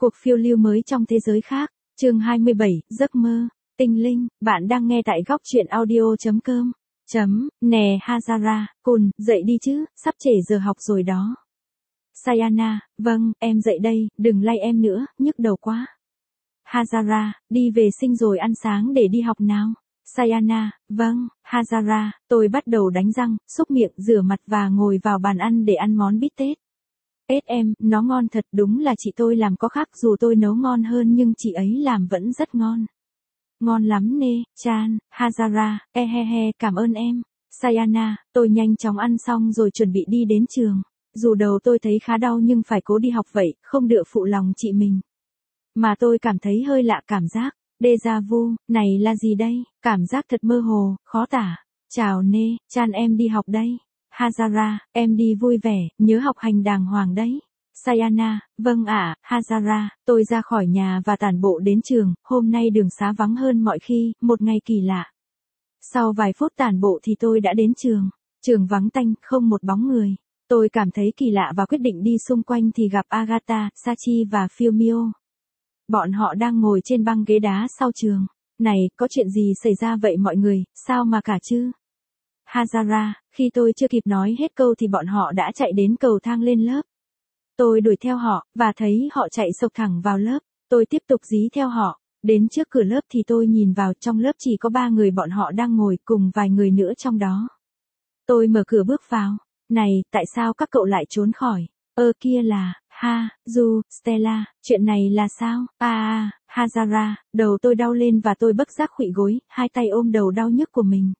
Cuộc phiêu lưu mới trong thế giới khác, chương 27, giấc mơ, tinh linh, bạn đang nghe tại góc truyện audio.com. Nè Hazara, Kun, dậy đi chứ, sắp trễ giờ học rồi đó. Sayana, vâng, em dậy đây, đừng lay em nữa, nhức đầu quá. Hazara, đi vệ sinh rồi ăn sáng để đi học nào. Sayana, vâng. Hazara, tôi bắt đầu đánh răng, xúc miệng, rửa mặt và ngồi vào bàn ăn để ăn món bít tết. Em, nó ngon thật, đúng là chị tôi làm có khác, dù tôi nấu ngon hơn nhưng chị ấy làm vẫn rất ngon. Ngon lắm nè, Chan. Hazara, cảm ơn em. Sayana, tôi nhanh chóng ăn xong rồi chuẩn bị đi đến trường. Dù đầu tôi thấy khá đau nhưng phải cố đi học vậy, không được phụ lòng chị mình. Mà tôi cảm thấy hơi lạ cảm giác. Déjà vu, này là gì đây? Cảm giác thật mơ hồ, khó tả. Chào nè, Chan em đi học đây. Hazara, em đi vui vẻ, nhớ học hành đàng hoàng đấy. Sayana, vâng ạ. Hazara, tôi ra khỏi nhà và tản bộ đến trường, hôm nay đường xá vắng hơn mọi khi, một ngày kỳ lạ. Sau vài phút tản bộ thì tôi đã đến trường. Trường vắng tanh, không một bóng người. Tôi cảm thấy kỳ lạ và quyết định đi xung quanh thì gặp Agatha, Sachi và Fumio. Bọn họ đang ngồi trên băng ghế đá sau trường. Này, có chuyện gì xảy ra vậy mọi người, sao mà cả chứ? Hazara, khi tôi chưa kịp nói hết câu thì bọn họ đã chạy đến cầu thang lên lớp. Tôi đuổi theo họ, và thấy họ chạy sộc thẳng vào lớp. Tôi tiếp tục dí theo họ. Đến trước cửa lớp thì tôi nhìn vào, trong lớp chỉ có 3 người bọn họ đang ngồi cùng vài người nữa trong đó. Tôi mở cửa bước vào. Này, tại sao các cậu lại trốn khỏi? Kia là, Stella, chuyện này là sao? Hazara, đầu tôi đau lên và tôi bất giác khuỵu gối, hai tay ôm đầu đau nhức của mình.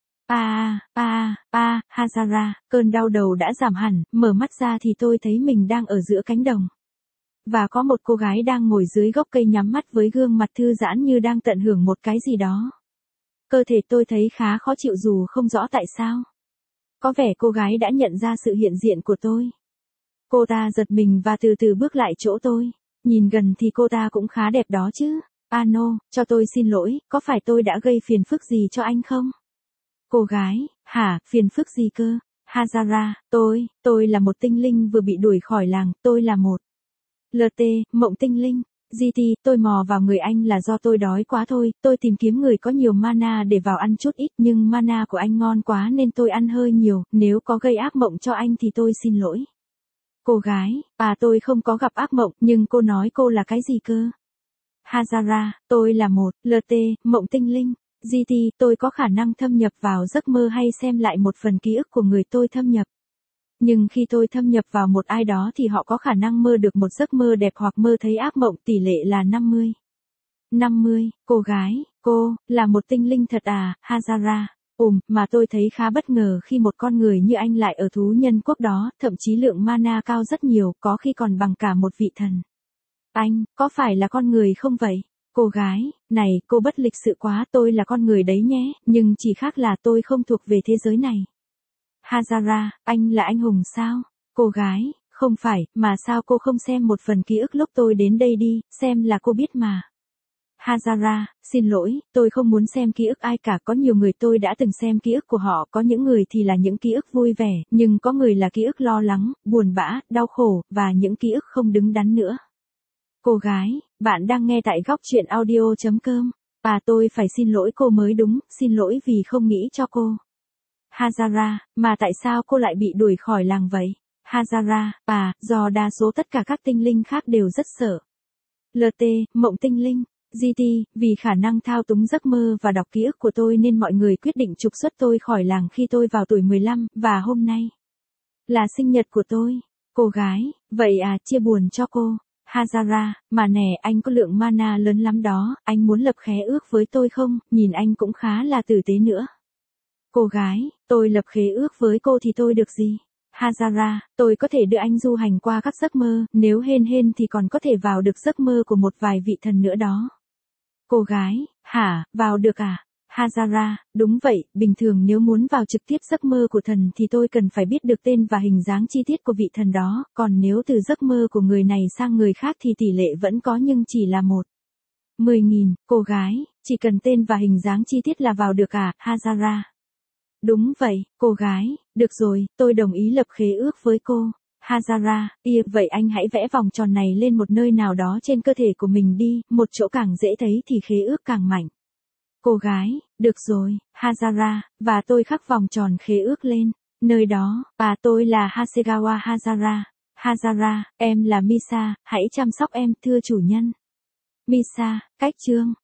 Hazara, cơn đau đầu đã giảm hẳn, mở mắt ra thì tôi thấy mình đang ở giữa cánh đồng. Và có một cô gái đang ngồi dưới gốc cây nhắm mắt với gương mặt thư giãn như đang tận hưởng một cái gì đó. Cơ thể tôi thấy khá khó chịu dù không rõ tại sao. Có vẻ cô gái đã nhận ra sự hiện diện của tôi. Cô ta giật mình và từ từ bước lại chỗ tôi. Nhìn gần thì cô ta cũng khá đẹp đó chứ. No, cho tôi xin lỗi, có phải tôi đã gây phiền phức gì cho anh không? Cô gái, phiền phức gì cơ? Hazara, tôi là một tinh linh vừa bị đuổi khỏi làng, tôi là một mộng tinh linh. GT, tôi mò vào người anh là do tôi đói quá thôi, tôi tìm kiếm người có nhiều mana để vào ăn chút ít nhưng mana của anh ngon quá nên tôi ăn hơi nhiều, nếu có gây ác mộng cho anh thì tôi xin lỗi. Cô gái, tôi không có gặp ác mộng, nhưng cô nói cô là cái gì cơ? Hazara, tôi là một mộng tinh linh. GT, tôi có khả năng thâm nhập vào giấc mơ hay xem lại một phần ký ức của người tôi thâm nhập. Nhưng khi tôi thâm nhập vào một ai đó thì họ có khả năng mơ được một giấc mơ đẹp hoặc mơ thấy ác mộng, tỷ lệ là 50. Cô gái, cô, là một tinh linh thật à? Hazara, mà tôi thấy khá bất ngờ khi một con người như anh lại ở thú nhân quốc đó, thậm chí lượng mana cao rất nhiều, có khi còn bằng cả một vị thần. Anh, có phải là con người không vậy? Cô gái, này, cô bất lịch sự quá, tôi là con người đấy nhé, nhưng chỉ khác là tôi không thuộc về thế giới này. Hazara, anh là anh hùng sao? Cô gái, không phải, mà sao cô không xem một phần ký ức lúc tôi đến đây đi, xem là cô biết mà. Hazara, xin lỗi, tôi không muốn xem ký ức ai cả, có nhiều người tôi đã từng xem ký ức của họ, có những người thì là những ký ức vui vẻ, nhưng có người là ký ức lo lắng, buồn bã, đau khổ, và những ký ức không đứng đắn nữa. Cô gái, bạn đang nghe tại góc truyện audio.com. Tôi phải xin lỗi cô mới đúng, xin lỗi vì không nghĩ cho cô. Hazara, mà tại sao cô lại bị đuổi khỏi làng vậy? Hazara, do đa số tất cả các tinh linh khác đều rất sợ. Mộng tinh linh. GT, vì khả năng thao túng giấc mơ và đọc ký ức của tôi nên mọi người quyết định trục xuất tôi khỏi làng khi tôi vào tuổi 15, và hôm nay là sinh nhật của tôi. Cô gái, vậy chia buồn cho cô. Hazara, mà nè, anh có lượng mana lớn lắm đó, anh muốn lập khế ước với tôi không? Nhìn anh cũng khá là tử tế nữa. Cô gái, tôi lập khế ước với cô thì tôi được gì? Hazara, tôi có thể đưa anh du hành qua các giấc mơ, nếu hên thì còn có thể vào được giấc mơ của một vài vị thần nữa đó. Cô gái, vào được à? Hazara, đúng vậy, bình thường nếu muốn vào trực tiếp giấc mơ của thần thì tôi cần phải biết được tên và hình dáng chi tiết của vị thần đó, còn nếu từ giấc mơ của người này sang người khác thì tỷ lệ vẫn có nhưng chỉ là 10.000, cô gái, chỉ cần tên và hình dáng chi tiết là vào được à? Hazara. Đúng vậy, cô gái, được rồi, tôi đồng ý lập khế ước với cô. Hazara, vậy anh hãy vẽ vòng tròn này lên một nơi nào đó trên cơ thể của mình đi, một chỗ càng dễ thấy thì khế ước càng mạnh. Cô gái, được rồi, Hazara, và tôi khắc vòng tròn khế ước lên. Nơi đó, tôi là Hasegawa Hazara. Hazara, em là Misa, hãy chăm sóc em, thưa chủ nhân. Misa, cách chương.